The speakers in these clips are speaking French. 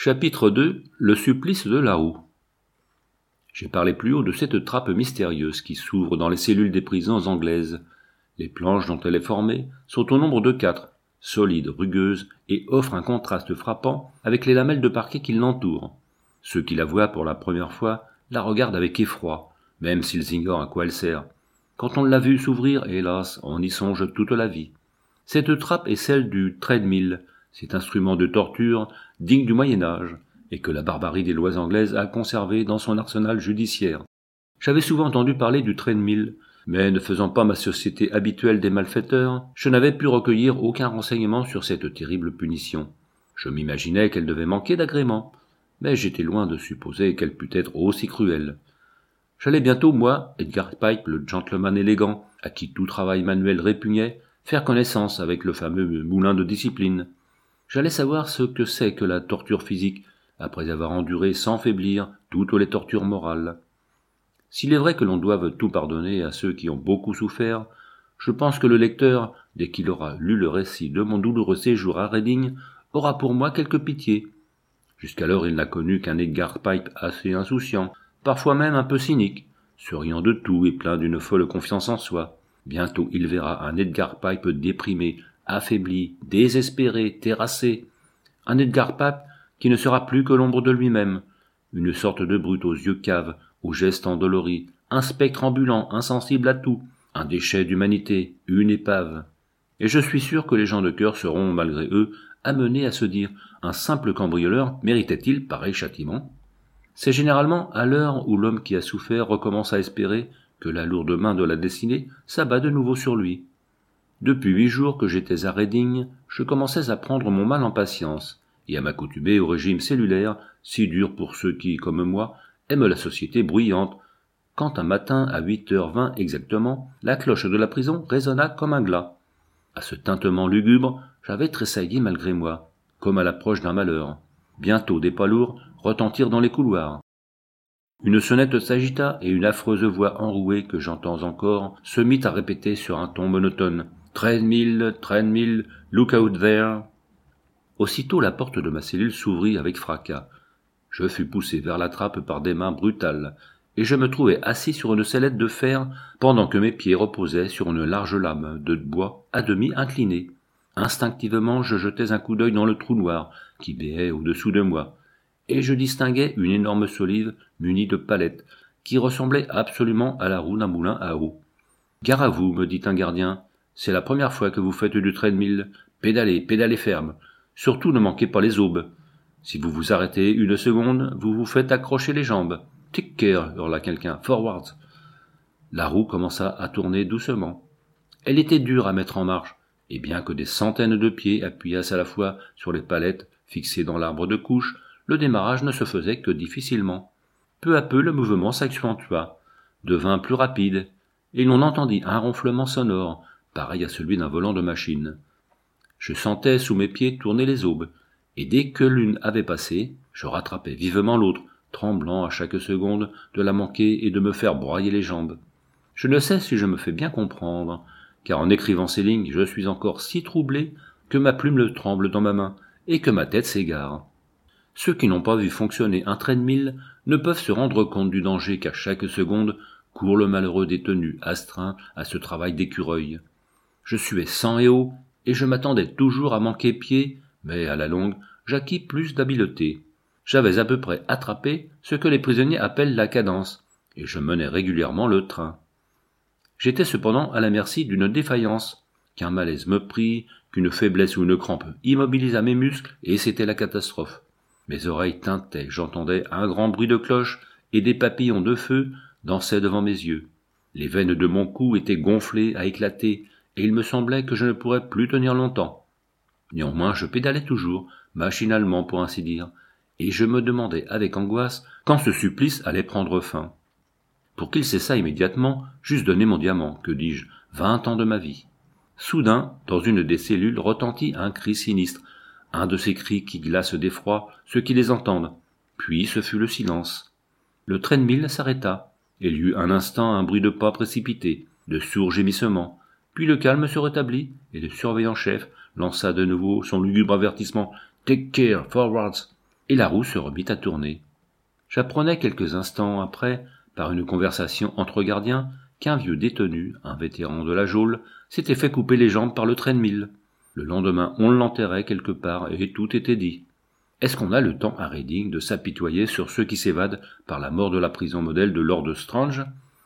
Chapitre 2. Le supplice de la roue. J'ai parlé plus haut de cette trappe mystérieuse qui s'ouvre dans les cellules des prisons anglaises. Les planches dont elle est formée sont au nombre de 4, solides, rugueuses, et offrent un contraste frappant avec les lamelles de parquet qui l'entourent. Ceux qui la voient pour la première fois la regardent avec effroi, même s'ils ignorent à quoi elle sert. Quand on l'a vue s'ouvrir, hélas, on y songe toute la vie. Cette trappe est celle du treadmill, cet instrument de torture digne du Moyen-Âge, et que la barbarie des lois anglaises a conservé dans son arsenal judiciaire. J'avais souvent entendu parler du treadmill, mais ne faisant pas ma société habituelle des malfaiteurs, je n'avais pu recueillir aucun renseignement sur cette terrible punition. Je m'imaginais qu'elle devait manquer d'agrément, mais j'étais loin de supposer qu'elle pût être aussi cruelle. J'allais bientôt, moi, Edgar Pipe, le gentleman élégant, à qui tout travail manuel répugnait, faire connaissance avec le fameux moulin de discipline. J'allais savoir ce que c'est que la torture physique, après avoir enduré sans faiblir toutes les tortures morales. S'il est vrai que l'on doive tout pardonner à ceux qui ont beaucoup souffert, je pense que le lecteur, dès qu'il aura lu le récit de mon douloureux séjour à Reading, aura pour moi quelque pitié. Jusqu'alors il n'a connu qu'un Edgar Pipe assez insouciant, parfois même un peu cynique, se riant de tout et plein d'une folle confiance en soi. Bientôt il verra un Edgar Pipe déprimé, affaibli, désespéré, terrassé. Un Edgar Pipe qui ne sera plus que l'ombre de lui-même, une sorte de brute aux yeux caves, aux gestes endoloris, un spectre ambulant, insensible à tout, un déchet d'humanité, une épave. Et je suis sûr que les gens de cœur seront, malgré eux, amenés à se dire « Un simple cambrioleur méritait-il pareil châtiment ?» C'est généralement à l'heure où l'homme qui a souffert recommence à espérer que la lourde main de la destinée s'abat de nouveau sur lui. Depuis 8 jours que j'étais à Reading, je commençais à prendre mon mal en patience, et à m'accoutumer au régime cellulaire, si dur pour ceux qui, comme moi, aiment la société bruyante, quand un matin, à 8h20 exactement, la cloche de la prison résonna comme un glas. À ce tintement lugubre, j'avais tressailli malgré moi, comme à l'approche d'un malheur. Bientôt des pas lourds retentirent dans les couloirs. Une sonnette s'agita et une affreuse voix enrouée que j'entends encore se mit à répéter sur un ton monotone. « Treadmill, look out there !» Aussitôt la porte de ma cellule s'ouvrit avec fracas. Je fus poussé vers la trappe par des mains brutales, et je me trouvai assis sur une sellette de fer pendant que mes pieds reposaient sur une large lame de bois à demi inclinée. Instinctivement je jetais un coup d'œil dans le trou noir qui béait au-dessous de moi, et je distinguai une énorme solive munie de palettes, qui ressemblait absolument à la roue d'un moulin à eau. « Gare à vous, me dit un gardien, c'est la première fois que vous faites du treadmill. Pédalez ferme. Surtout ne manquez pas les aubes. Si vous vous arrêtez une seconde, vous vous faites accrocher les jambes. Take care, hurla quelqu'un. Forward. La roue commença à tourner doucement. Elle était dure à mettre en marche, et bien que des centaines de pieds appuyassent à la fois sur les palettes fixées dans l'arbre de couche, le démarrage ne se faisait que difficilement. Peu à peu, le mouvement s'accentua, devint plus rapide, et l'on entendit un ronflement sonore, pareil à celui d'un volant de machine. Je sentais sous mes pieds tourner les aubes, et dès que l'une avait passé, je rattrapais vivement l'autre, tremblant à chaque seconde de la manquer et de me faire broyer les jambes. Je ne sais si je me fais bien comprendre, car en écrivant ces lignes, je suis encore si troublé que ma plume tremble dans ma main et que ma tête s'égare. Ceux qui n'ont pas vu fonctionner un treadmill ne peuvent se rendre compte du danger qu'à chaque seconde court le malheureux détenu astreint à ce travail d'écureuil. Je suais sang et eau, et je m'attendais toujours à manquer pied, mais à la longue, j'acquis plus d'habileté. J'avais à peu près attrapé ce que les prisonniers appellent la cadence, et je menais régulièrement le train. J'étais cependant à la merci d'une défaillance, qu'un malaise me prit, qu'une faiblesse ou une crampe immobilisa mes muscles, et c'était la catastrophe. Mes oreilles tintaient, j'entendais un grand bruit de cloche, et des papillons de feu dansaient devant mes yeux. Les veines de mon cou étaient gonflées à éclater, et il me semblait que je ne pourrais plus tenir longtemps. Néanmoins, je pédalais toujours, machinalement pour ainsi dire, et je me demandais avec angoisse quand ce supplice allait prendre fin. Pour qu'il cessât immédiatement, j'eusse donné mon diamant, que dis-je, 20 ans de ma vie. Soudain, dans une des cellules retentit un cri sinistre, un de ces cris qui glacent d'effroi ceux qui les entendent. Puis ce fut le silence. Le treadmill s'arrêta, et il y eut un instant un bruit de pas précipité, de sourds gémissements. Puis le calme se rétablit, et le surveillant-chef lança de nouveau son lugubre avertissement « Take care, forwards !» et la roue se remit à tourner. J'apprenais quelques instants après, par une conversation entre gardiens, qu'un vieux détenu, un vétéran de la geôle, s'était fait couper les jambes par le train de mille. Le lendemain, on l'enterrait quelque part et tout était dit. Est-ce qu'on a le temps à Reading de s'apitoyer sur ceux qui s'évadent par la mort de la prison modèle de Lord Strange ?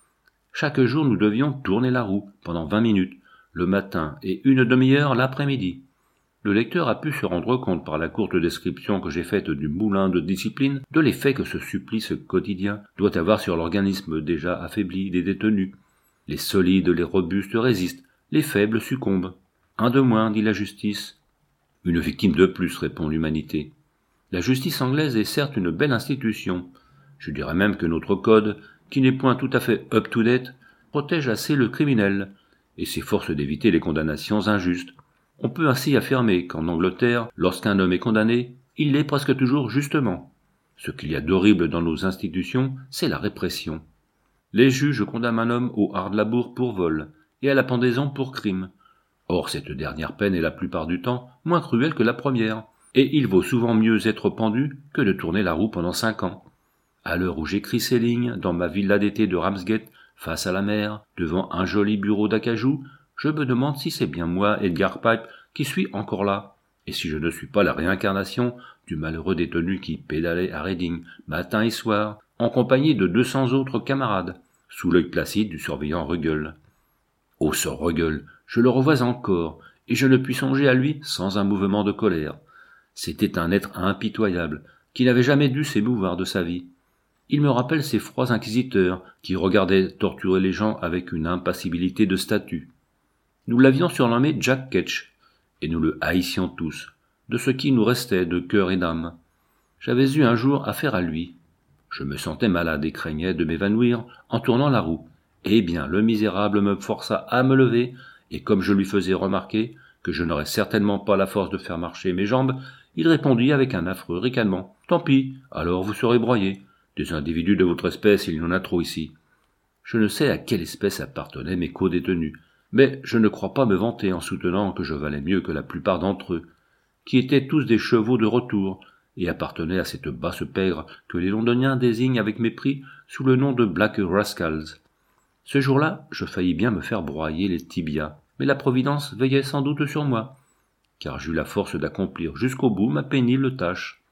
Chaque jour, nous devions tourner la roue pendant 20 minutes, le matin et une demi-heure l'après-midi. Le lecteur a pu se rendre compte par la courte description que j'ai faite du moulin de discipline de l'effet que ce supplice quotidien doit avoir sur l'organisme déjà affaibli des détenus. Les solides, les robustes résistent, les faibles succombent. Un de moins, dit la justice. Une victime de plus, répond l'humanité. La justice anglaise est certes une belle institution. Je dirais même que notre code, qui n'est point tout à fait up-to-date, protège assez le criminel et s'efforce d'éviter les condamnations injustes. On peut ainsi affirmer qu'en Angleterre, lorsqu'un homme est condamné, il l'est presque toujours justement. Ce qu'il y a d'horrible dans nos institutions, c'est la répression. Les juges condamnent un homme au hard labour pour vol et à la pendaison pour crime. Or, cette dernière peine est la plupart du temps moins cruelle que la première, et il vaut souvent mieux être pendu que de tourner la roue pendant 5 ans. À l'heure où j'écris ces lignes, dans ma villa d'été de Ramsgate, face à la mer, devant un joli bureau d'acajou, je me demande si c'est bien moi, Edgar Pipe, qui suis encore là, et si je ne suis pas la réincarnation du malheureux détenu qui pédalait à Reading, matin et soir, en compagnie de 200 autres camarades, sous l'œil placide du surveillant Ruggles. Oh, ce Ruggles, je le revois encore, et je ne puis songer à lui sans un mouvement de colère. C'était un être impitoyable, qui n'avait jamais dû s'émouvoir de sa vie. Il me rappelle ces froids inquisiteurs qui regardaient torturer les gens avec une impassibilité de statue. Nous l'avions surnommé Jack Ketch, et nous le haïssions tous, de ce qui nous restait de cœur et d'âme. J'avais eu un jour affaire à lui. Je me sentais malade et craignais de m'évanouir en tournant la roue. Eh bien, le misérable me força à me lever, et comme je lui faisais remarquer que je n'aurais certainement pas la force de faire marcher mes jambes, il répondit avec un affreux ricanement. « Tant pis, alors vous serez broyés. Des individus de votre espèce, il y en a trop ici. » Je ne sais à quelle espèce appartenaient mes co-détenus, mais je ne crois pas me vanter en soutenant que je valais mieux que la plupart d'entre eux, qui étaient tous des chevaux de retour, et appartenaient à cette basse pègre que les Londoniens désignent avec mépris sous le nom de Black Rascals. Ce jour-là, je faillis bien me faire broyer les tibias, mais la Providence veillait sans doute sur moi, car j'eus la force d'accomplir jusqu'au bout ma pénible tâche.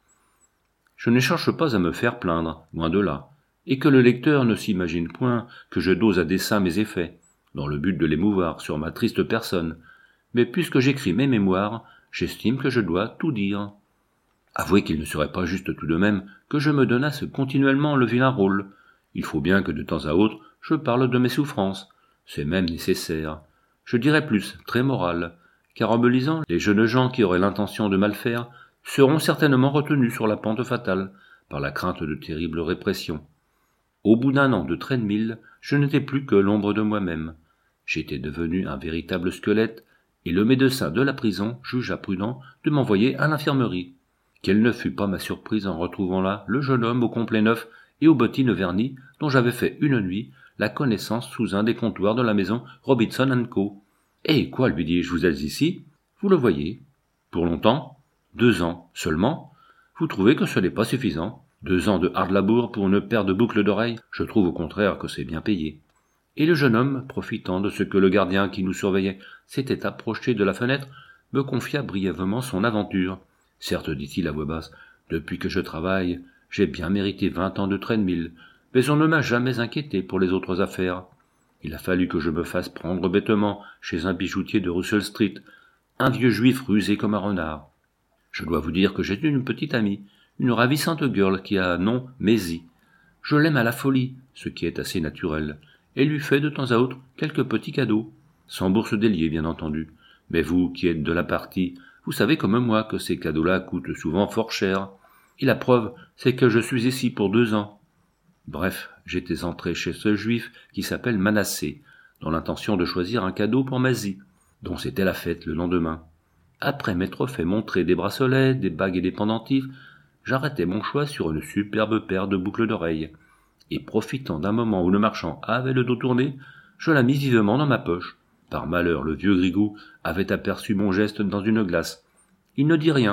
Je ne cherche pas à me faire plaindre, loin de là, et que le lecteur ne s'imagine point que je dose à dessein mes effets, dans le but de l'émouvoir sur ma triste personne, mais puisque j'écris mes mémoires, j'estime que je dois tout dire. Avouez qu'il ne serait pas juste tout de même que je me donnasse continuellement le vilain rôle. Il faut bien que de temps à autre je parle de mes souffrances, c'est même nécessaire. Je dirais plus, très moral, car en me lisant, les jeunes gens qui auraient l'intention de mal faire seront certainement retenus sur la pente fatale par la crainte de terribles répressions. Au bout d'un an de train de mille, je n'étais plus que l'ombre de moi-même. J'étais devenu un véritable squelette, et le médecin de la prison jugea prudent de m'envoyer à l'infirmerie. Quelle ne fut pas ma surprise en retrouvant là le jeune homme au complet neuf et aux bottines vernies dont j'avais fait une nuit la connaissance sous un des comptoirs de la maison Robinson & Co. « Eh, quoi, lui dis-je, vous êtes ici ? Vous le voyez. Pour longtemps ? 2 ans seulement ? Vous trouvez que ce n'est pas suffisant ? 2 ans de hard labour pour une paire de boucles d'oreilles ? Je trouve au contraire que c'est bien payé. » Et le jeune homme, profitant de ce que le gardien qui nous surveillait s'était approché de la fenêtre, me confia brièvement son aventure. « Certes, dit-il à voix basse, depuis que je travaille, j'ai bien mérité 20 ans de train de mille, mais on ne m'a jamais inquiété pour les autres affaires. Il a fallu que je me fasse prendre bêtement chez un bijoutier de Russell Street, un vieux juif rusé comme un renard. Je dois vous dire que j'ai une petite amie, une ravissante girl qui a nom Maisie. Je l'aime à la folie, ce qui est assez naturel, et lui fais de temps à autre quelques petits cadeaux, sans bourse déliée bien entendu. Mais vous, qui êtes de la partie, vous savez comme moi que ces cadeaux-là coûtent souvent fort cher, et la preuve, c'est que je suis ici pour 2 ans. Bref, j'étais entré chez ce juif qui s'appelle Manassé, dans l'intention de choisir un cadeau pour Maisie, dont c'était la fête le lendemain. Après m'être fait montrer des bracelets, des bagues et des pendentifs, j'arrêtai mon choix sur une superbe paire de boucles d'oreilles, et profitant d'un moment où le marchand avait le dos tourné, je la mis vivement dans ma poche. Par malheur, le vieux Grigou avait aperçu mon geste dans une glace. Il ne dit rien,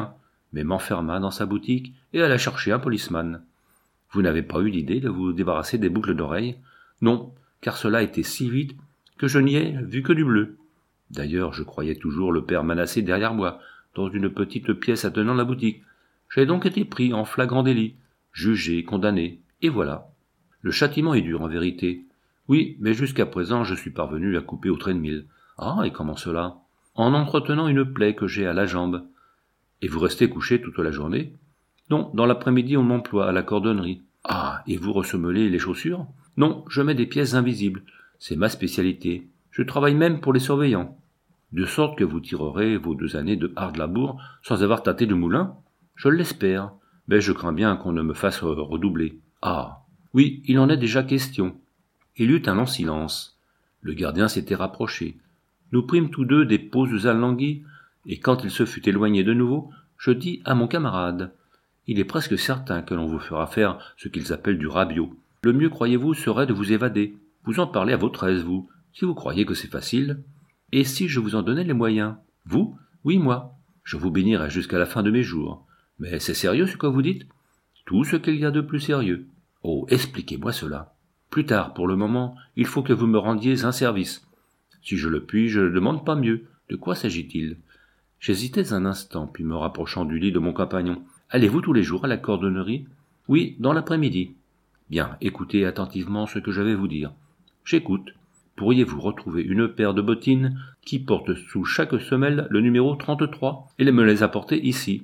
mais m'enferma dans sa boutique et alla chercher un policeman. Vous n'avez pas eu l'idée de vous débarrasser des boucles d'oreilles? Non, car cela était si vite que je n'y ai vu que du bleu. D'ailleurs, je croyais toujours le père Manassé derrière moi, dans une petite pièce attenant la boutique. J'ai donc été pris en flagrant délit, jugé, condamné, et voilà. Le châtiment est dur en vérité. Oui, mais jusqu'à présent je suis parvenu à couper au train de mille. Ah, et comment cela? En entretenant une plaie que j'ai à la jambe. Et vous restez couché toute la journée? Non, dans l'après-midi on m'emploie à la cordonnerie. Ah, et vous ressemelez les chaussures? Non, je mets des pièces invisibles. C'est ma spécialité. Je travaille même pour les surveillants. De sorte que vous tirerez vos 2 années de hard labour sans avoir tâté le moulin? Je l'espère, mais je crains bien qu'on ne me fasse redoubler. Ah, oui, il en est déjà question. Il y eut un long silence. Le gardien s'était rapproché. Nous prîmes tous deux des pauses alanguies, et quand il se fut éloigné de nouveau, je dis à mon camarade: il est presque certain que l'on vous fera faire ce qu'ils appellent du rabiot. Le mieux, croyez-vous, serait de vous évader. Vous en parlez à votre aise, vous, si vous croyez que c'est facile. Et si je vous en donnais les moyens? Vous? Oui, moi. Je vous bénirais jusqu'à la fin de mes jours. Mais c'est sérieux ce que vous dites? Tout ce qu'il y a de plus sérieux. Oh, expliquez-moi cela. Plus tard, pour le moment, il faut que vous me rendiez un service. Si je le puis, je ne demande pas mieux. De quoi s'agit-il? J'hésitais un instant, puis me rapprochant du lit de mon compagnon. Allez-vous tous les jours à la cordonnerie? Oui, dans l'après-midi. Bien, écoutez attentivement ce que je vais vous dire. J'écoute. Pourriez-vous retrouver une paire de bottines qui portent sous chaque semelle le numéro 33 et me les apporter ici?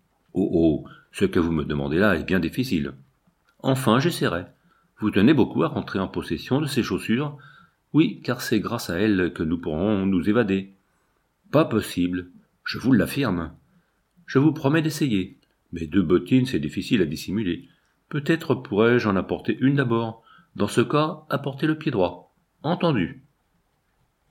Oh, ce que vous me demandez là est bien difficile. Enfin, j'essaierai. Vous tenez beaucoup à rentrer en possession de ces chaussures? Oui, car c'est grâce à elles que nous pourrons nous évader. Pas possible, je vous l'affirme. Je vous promets d'essayer. Mais 2 bottines, c'est difficile à dissimuler. Peut-être pourrais-je en apporter une d'abord. Dans ce cas, apportez le pied droit. Entendu.